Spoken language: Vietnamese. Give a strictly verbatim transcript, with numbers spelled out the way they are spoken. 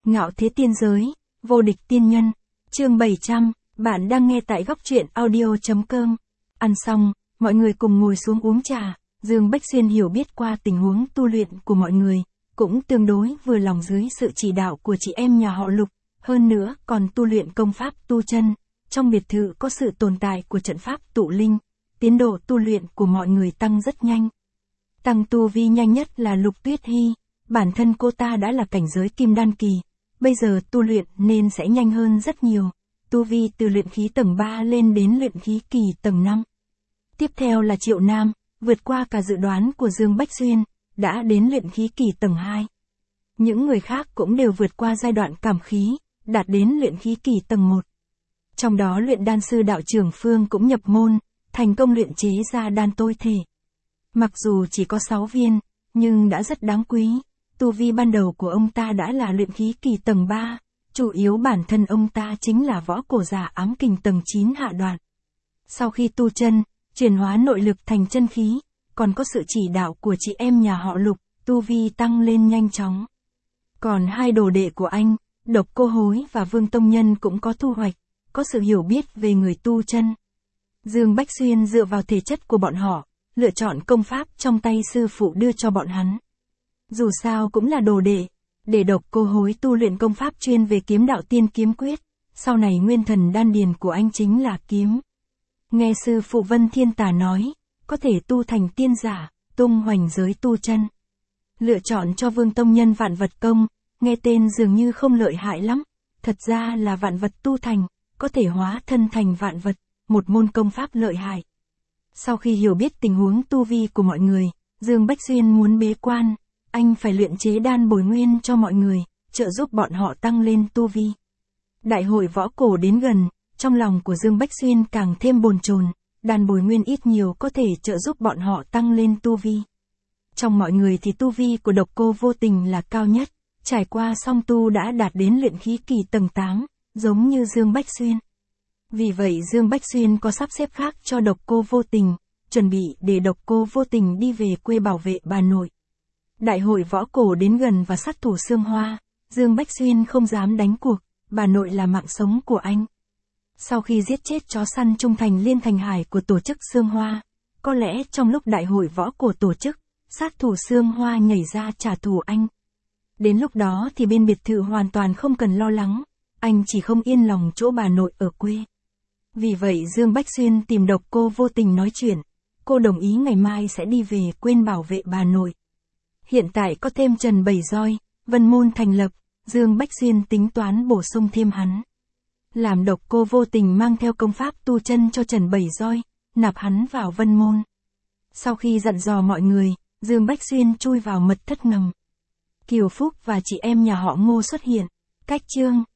Ngạo thế tiên giới, vô địch tiên nhân, chương bảy trăm, bạn đang nghe tại góc truyện audio.com. Ăn xong, mọi người cùng ngồi xuống uống trà, Dương Bách Xuyên hiểu biết qua tình huống tu luyện của mọi người, cũng tương đối vừa lòng dưới sự chỉ đạo của chị em nhà họ Lục, hơn nữa còn tu luyện công pháp tu chân. Trong biệt thự có sự tồn tại của trận pháp tụ linh, tiến độ tu luyện của mọi người tăng rất nhanh. Tăng tu vi nhanh nhất là Lục Tuyết Hy, bản thân cô ta đã là cảnh giới kim đan kỳ, bây giờ tu luyện nên sẽ nhanh hơn rất nhiều, tu vi từ luyện khí tầng ba lên đến luyện khí kỳ tầng năm. Tiếp theo là Triệu Nam, vượt qua cả dự đoán của Dương Bách Xuyên, đã đến luyện khí kỳ tầng hai. Những người khác cũng đều vượt qua giai đoạn cảm khí, đạt đến luyện khí kỳ tầng một. Trong đó luyện đan sư đạo trưởng Phương cũng nhập môn, thành công luyện chế ra đan tôi thể. Mặc dù chỉ có sáu viên, nhưng đã rất đáng quý. Tu vi ban đầu của ông ta đã là luyện khí kỳ tầng ba, chủ yếu bản thân ông ta chính là võ cổ giả ám kình tầng chín hạ đoạn. Sau khi tu chân, chuyển hóa nội lực thành chân khí, còn có sự chỉ đạo của chị em nhà họ Lục, tu vi tăng lên nhanh chóng. Còn hai đồ đệ của anh, Độc Cô Hối và Vương Tông Nhân cũng có thu hoạch, có sự hiểu biết về người tu chân. Dương Bách Xuyên dựa vào thể chất của bọn họ, lựa chọn công pháp trong tay sư phụ đưa cho bọn hắn. Dù sao cũng là đồ đệ, để Độc Cô Hối tu luyện công pháp chuyên về kiếm đạo tiên kiếm quyết, sau này nguyên thần đan điền của anh chính là kiếm. Nghe sư phụ Vân Thiên Tà nói, có thể tu thành tiên giả, tung hoành giới tu chân. Lựa chọn cho Vương Tông Nhân vạn vật công, nghe tên dường như không lợi hại lắm, thật ra là vạn vật tu thành, có thể hóa thân thành vạn vật, một môn công pháp lợi hại. Sau khi hiểu biết tình huống tu vi của mọi người, Dương Bách Xuyên muốn bế quan, anh phải luyện chế đan bồi nguyên cho mọi người, trợ giúp bọn họ tăng lên tu vi. Đại hội võ cổ đến gần, trong lòng của Dương Bách Xuyên càng thêm bồn chồn, đan bồi nguyên ít nhiều có thể trợ giúp bọn họ tăng lên tu vi. Trong mọi người thì tu vi của Độc Cô Vô Tình là cao nhất, trải qua song tu đã đạt đến luyện khí kỳ tầng tám, giống như Dương Bách Xuyên. Vì vậy Dương Bách Xuyên có sắp xếp khác cho Độc Cô Vô Tình, chuẩn bị để Độc Cô Vô Tình đi về quê bảo vệ bà nội. Đại hội võ cổ đến gần và sát thủ Sương Hoa, Dương Bách Xuyên không dám đánh cuộc, bà nội là mạng sống của anh. Sau khi giết chết chó săn trung thành Liên Thành Hải của tổ chức Sương Hoa, có lẽ trong lúc đại hội võ cổ tổ chức, sát thủ Sương Hoa nhảy ra trả thù anh. Đến lúc đó thì bên biệt thự hoàn toàn không cần lo lắng, anh chỉ không yên lòng chỗ bà nội ở quê. Vì vậy Dương Bách Xuyên tìm Độc Cô Vô Tình nói chuyện, cô đồng ý ngày mai sẽ đi về quên bảo vệ bà nội. Hiện tại có thêm Trần Bảy Roi, Vân Môn thành lập, Dương Bách Xuyên tính toán bổ sung thêm hắn. Làm Độc Cô Vô Tình mang theo công pháp tu chân cho Trần Bảy Roi, nạp hắn vào Vân Môn. Sau khi dặn dò mọi người, Dương Bách Xuyên chui vào mật thất ngầm. Kiều Phúc và chị em nhà họ Ngô xuất hiện, cách chương.